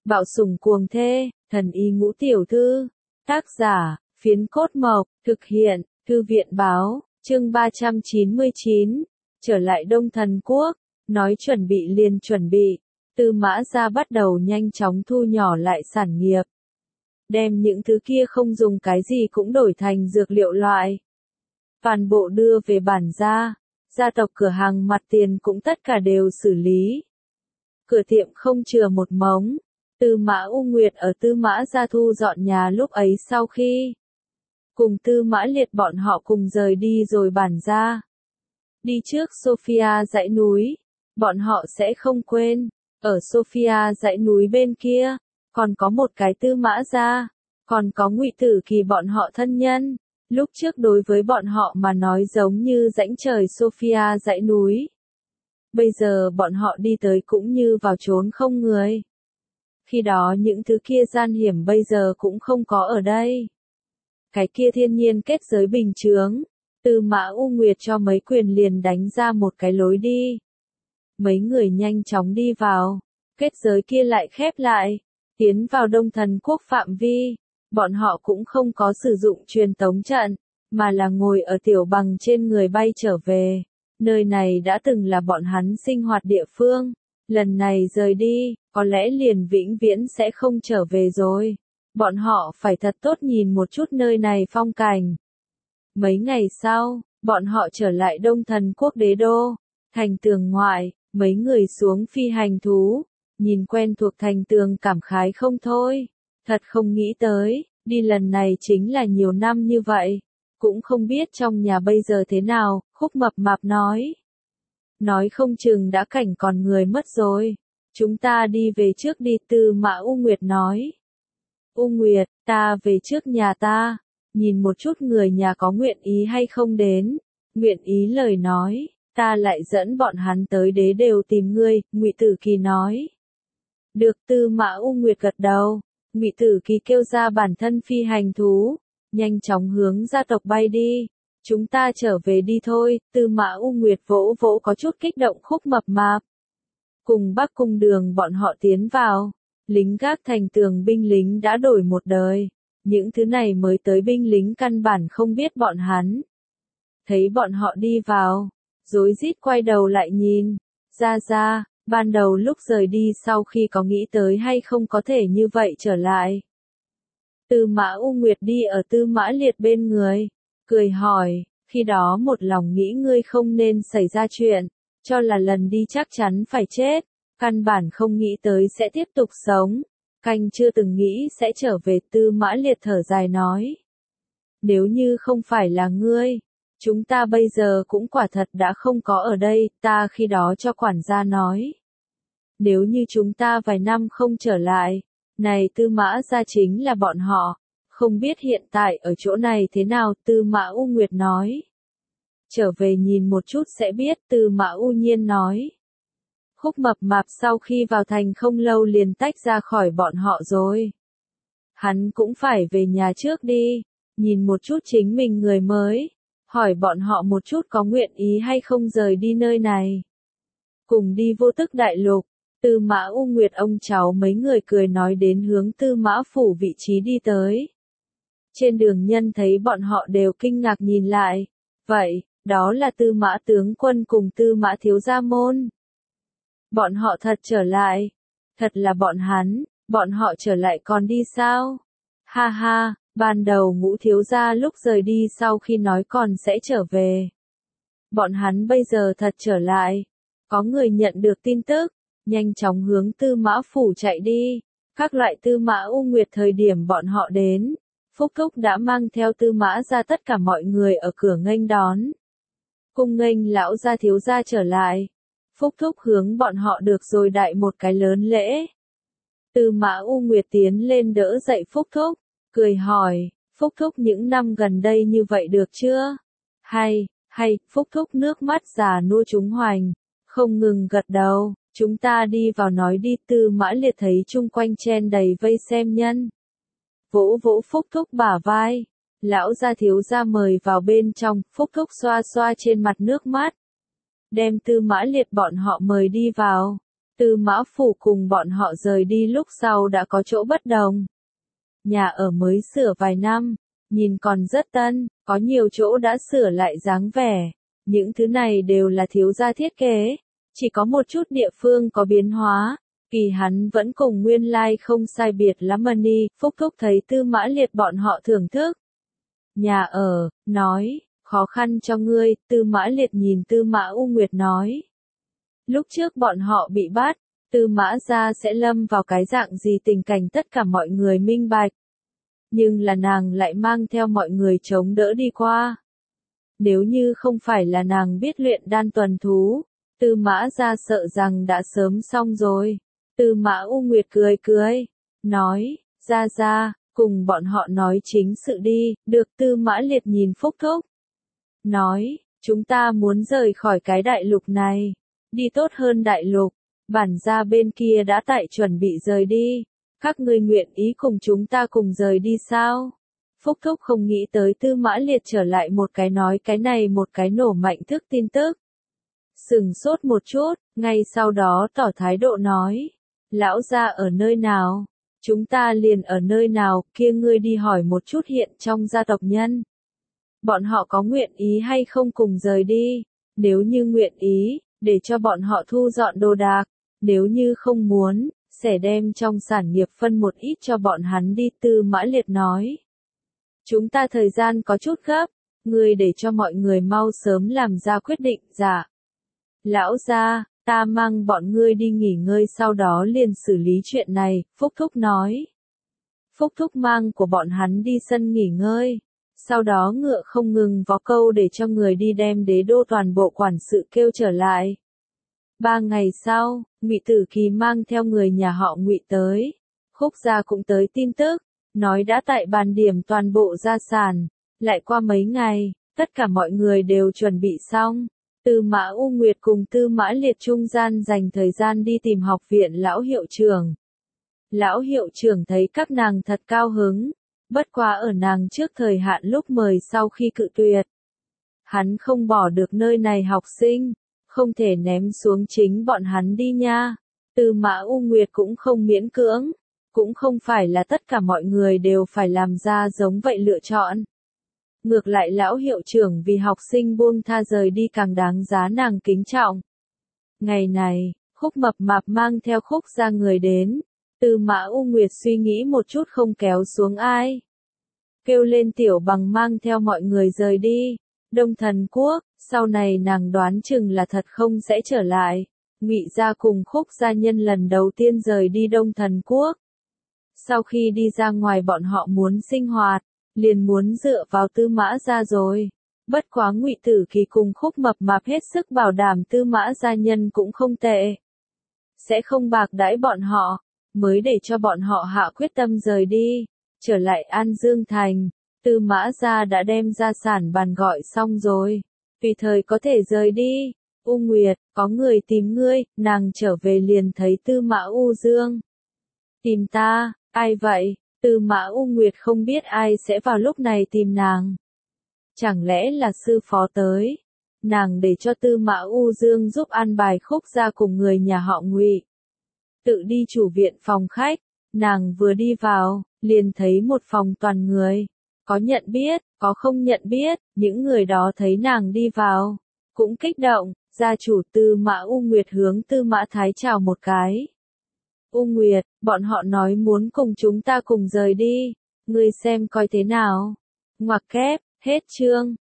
Bạo sủng cuồng thê, thần y ngũ tiểu thư. Tác giả, Phiến Cốt Mộc, thực hiện, Thư viện báo, chương 399. Trở lại Đông Thần Quốc, nói chuẩn bị liền chuẩn bị. Tư Mã Gia bắt đầu nhanh chóng thu nhỏ lại sản nghiệp. Đem những thứ kia không dùng cái gì cũng đổi thành dược liệu loại. Toàn bộ đưa về bản gia, gia tộc cửa hàng mặt tiền cũng tất cả đều xử lý. Cửa tiệm không chừa một mống. Tư Mã U Nguyệt ở Tư Mã Gia thu dọn nhà lúc ấy sau khi cùng Tư Mã Liệt bọn họ cùng rời đi rồi bản gia. Đi trước Sophia dãy núi, bọn họ sẽ không quên, ở Sophia dãy núi bên kia, còn có một cái Tư Mã Gia, còn có Ngụy Tử Kỳ bọn họ thân nhân. Lúc trước đối với bọn họ mà nói giống như rãnh trời Sophia dãy núi. Bây giờ bọn họ đi tới cũng như vào chốn không người. Khi đó những thứ kia gian hiểm bây giờ cũng không có ở đây. Cái kia thiên nhiên kết giới bình chướng, Tư Mã U Nguyệt cho mấy quyền liền đánh ra một cái lối đi. Mấy người nhanh chóng đi vào, kết giới kia lại khép lại, tiến vào Đông Thần Quốc phạm vi. Bọn họ cũng không có sử dụng truyền tống trận, mà là ngồi ở tiểu bằng trên người bay trở về. Nơi này đã từng là bọn hắn sinh hoạt địa phương. Lần này rời đi, có lẽ liền vĩnh viễn sẽ không trở về rồi. Bọn họ phải thật tốt nhìn một chút nơi này phong cảnh. Mấy ngày sau, bọn họ trở lại Đông Thần Quốc đế đô. Thành tường ngoại, mấy người xuống phi hành thú. Nhìn quen thuộc thành tường cảm khái không thôi. Thật không nghĩ tới, đi lần này chính là nhiều năm như vậy. Cũng không biết trong nhà bây giờ thế nào, Khúc Mập Mạp nói. Nói không chừng đã cảnh còn người mất rồi. Chúng ta đi về trước đi, Tư Mã U Nguyệt nói. U Nguyệt, ta về trước nhà ta. Nhìn một chút người nhà có nguyện ý hay không đến. Nguyện ý lời nói, ta lại dẫn bọn hắn tới đế đều tìm ngươi, Ngụy Tử Kỳ nói. Được, Tư Mã U Nguyệt gật đầu. Ngụy Tử Kỳ kêu ra bản thân phi hành thú, nhanh chóng hướng gia tộc bay đi. Chúng ta trở về đi thôi, Tư Mã U Nguyệt vỗ vỗ có chút kích động Khúc Mập Mạp. Cùng Bắc Cung Đường bọn họ tiến vào, lính gác thành tường binh lính đã đổi một đời. Những thứ này mới tới binh lính căn bản không biết bọn hắn. Thấy bọn họ đi vào, rối rít quay đầu lại nhìn, ra. Ban đầu lúc rời đi sau khi có nghĩ tới hay không có thể như vậy trở lại. Tư Mã U Nguyệt đi ở Tư Mã Liệt bên người, cười hỏi, khi đó một lòng nghĩ ngươi không nên xảy ra chuyện, cho là lần đi chắc chắn phải chết, căn bản không nghĩ tới sẽ tiếp tục sống, canh chưa từng nghĩ sẽ trở về. Tư Mã Liệt thở dài nói. Nếu như không phải là ngươi, chúng ta bây giờ cũng quả thật đã không có ở đây, ta khi đó cho quản gia nói. Nếu như chúng ta vài năm không trở lại, này Tư Mã Gia chính là bọn họ, không biết hiện tại ở chỗ này thế nào, Tư Mã U Nguyệt nói. Trở về nhìn một chút sẽ biết, Tư Mã U Nhiên nói. Khúc Mập Mạp sau khi vào thành không lâu liền tách ra khỏi bọn họ rồi. Hắn cũng phải về nhà trước đi, nhìn một chút chính mình người mới, hỏi bọn họ một chút có nguyện ý hay không rời đi nơi này. Cùng đi Vô Tức Đại Lục, Tư Mã U Nguyệt ông cháu mấy người cười nói đến hướng Tư Mã phủ vị trí đi tới. Trên đường nhân thấy bọn họ đều kinh ngạc nhìn lại. Vậy, đó là Tư Mã tướng quân cùng Tư Mã thiếu gia môn. Bọn họ thật trở lại. Thật là bọn họ trở lại còn đi sao? Ha ha, ban đầu Ngũ thiếu gia lúc rời đi sau khi nói còn sẽ trở về. Bọn hắn bây giờ thật trở lại. Có người nhận được tin tức, nhanh chóng hướng Tư Mã phủ chạy đi. Các loại Tư Mã U Nguyệt thời điểm bọn họ đến, Phúc Thúc đã mang theo Tư Mã ra tất cả mọi người ở cửa nghênh đón. Cung nghênh lão gia thiếu gia trở lại. Phúc Thúc hướng bọn họ được rồi đại một cái lớn lễ. Tư Mã U Nguyệt tiến lên đỡ dậy Phúc Thúc, cười hỏi, Phúc Thúc những năm gần đây như vậy được chưa? Hay, Phúc Thúc nước mắt già nua trúng hoành, không ngừng gật đầu. Chúng ta đi vào nói đi. Tư Mã Liệt thấy chung quanh chen đầy vây xem nhân. Vỗ vỗ Phúc Thúc bả vai. Lão gia thiếu gia mời vào bên trong, Phúc Thúc xoa xoa trên mặt nước mắt. Đem Tư Mã Liệt bọn họ mời đi vào. Tư Mã Phủ cùng bọn họ rời đi lúc sau đã có chỗ bất đồng. Nhà ở mới sửa vài năm, nhìn còn rất tân, có nhiều chỗ đã sửa lại dáng vẻ. Những thứ này đều là thiếu gia thiết kế, chỉ có một chút địa phương có biến hóa. Kỳ hắn vẫn cùng nguyên lai không sai biệt lắm Mani, Phúc Thúc thấy Tư Mã Liệt bọn họ thưởng thức. Nhà ở, nói, khó khăn cho ngươi, Tư Mã Liệt nhìn Tư Mã U Nguyệt nói. Lúc trước bọn họ bị bắt, Tư Mã gia sẽ lâm vào cái dạng gì tình cảnh tất cả mọi người minh bạch. Nhưng là nàng lại mang theo mọi người chống đỡ đi qua. Nếu như không phải là nàng biết luyện đan tuần thú, Tư Mã gia sợ rằng đã sớm xong rồi. Tư Mã U Nguyệt cười cười, nói, ra, cùng bọn họ nói chính sự đi, được. Tư Mã Liệt nhìn Phúc Thúc. Nói, chúng ta muốn rời khỏi cái đại lục này, đi tốt hơn đại lục, bản gia bên kia đã tại chuẩn bị rời đi, các ngươi nguyện ý cùng chúng ta cùng rời đi sao? Phúc Thúc không nghĩ tới Tư Mã Liệt trở lại một cái nói cái này một cái nổ mạnh thức tin tức. Sừng sốt một chút, ngay sau đó tỏ thái độ nói, lão gia ở nơi nào? Chúng ta liền ở nơi nào, kia ngươi đi hỏi một chút hiện trong gia tộc nhân. Bọn họ có nguyện ý hay không cùng rời đi? Nếu như nguyện ý, để cho bọn họ thu dọn đồ đạc. Nếu như không muốn, sẽ đem trong sản nghiệp phân một ít cho bọn hắn đi. Tư Mã Liệt nói. Chúng ta thời gian có chút gấp, ngươi để cho mọi người mau sớm làm ra quyết định. Dạ. Lão gia, ta mang bọn ngươi đi nghỉ ngơi sau đó liền xử lý chuyện này, Phúc Thúc nói. Phúc Thúc mang của bọn hắn đi sân nghỉ ngơi. Sau đó ngựa không ngừng vó câu để cho người đi đem đế đô toàn bộ quản sự kêu trở lại. 3 ngày sau, Ngụy Tử Kỳ mang theo người nhà họ Ngụy tới. Khúc gia cũng tới tin tức, nói đã tại bàn điểm toàn bộ gia sản. Lại qua mấy ngày, tất cả mọi người đều chuẩn bị xong. Tư Mã U Nguyệt cùng Tư Mã Liệt trung gian dành thời gian đi tìm học viện lão hiệu trưởng. Lão hiệu trưởng thấy các nàng thật cao hứng, bất quá ở nàng trước thời hạn lúc mời sau khi cự tuyệt. Hắn không bỏ được nơi này học sinh, không thể ném xuống chính bọn hắn đi nha. Tư Mã U Nguyệt cũng không miễn cưỡng, cũng không phải là tất cả mọi người đều phải làm ra giống vậy lựa chọn. Ngược lại lão hiệu trưởng vì học sinh buông tha rời đi càng đáng giá nàng kính trọng. Ngày này, Khúc Mập Mạp mang theo Khúc gia người đến. Tư Mã U Nguyệt suy nghĩ một chút không kéo xuống ai. Kêu lên Tiểu Bằng mang theo mọi người rời đi. Đông Thần Quốc, sau này nàng đoán chừng là thật không sẽ trở lại. Ngụy gia cùng Khúc gia nhân lần đầu tiên rời đi Đông Thần Quốc. Sau khi đi ra ngoài bọn họ muốn sinh hoạt, liền muốn dựa vào Tư Mã gia rồi. Bất quá Ngụy Tử Kỳ cùng Khúc Mập Mạp hết sức bảo đảm Tư Mã gia nhân cũng không tệ. Sẽ không bạc đãi bọn họ, mới để cho bọn họ hạ quyết tâm rời đi. Trở lại An Dương Thành, Tư Mã gia đã đem gia sản bàn gọi xong rồi. Tùy thời có thể rời đi. U Nguyệt, có người tìm ngươi, nàng trở về liền thấy Tư Mã U Dương. Tìm ta, ai vậy? Tư Mã U Nguyệt không biết ai sẽ vào lúc này tìm nàng. Chẳng lẽ là sư phó tới? Nàng để cho Tư Mã U Dương giúp an bài Khúc gia cùng người nhà họ Ngụy. Tự đi chủ viện phòng khách, nàng vừa đi vào, liền thấy một phòng toàn người. Có nhận biết, có không nhận biết, những người đó thấy nàng đi vào, cũng kích động. Gia chủ Tư Mã U Nguyệt hướng Tư Mã Thái chào một cái. U Nguyệt, bọn họ nói muốn cùng chúng ta cùng rời đi, ngươi xem coi thế nào. Ngoặc kép, hết chương.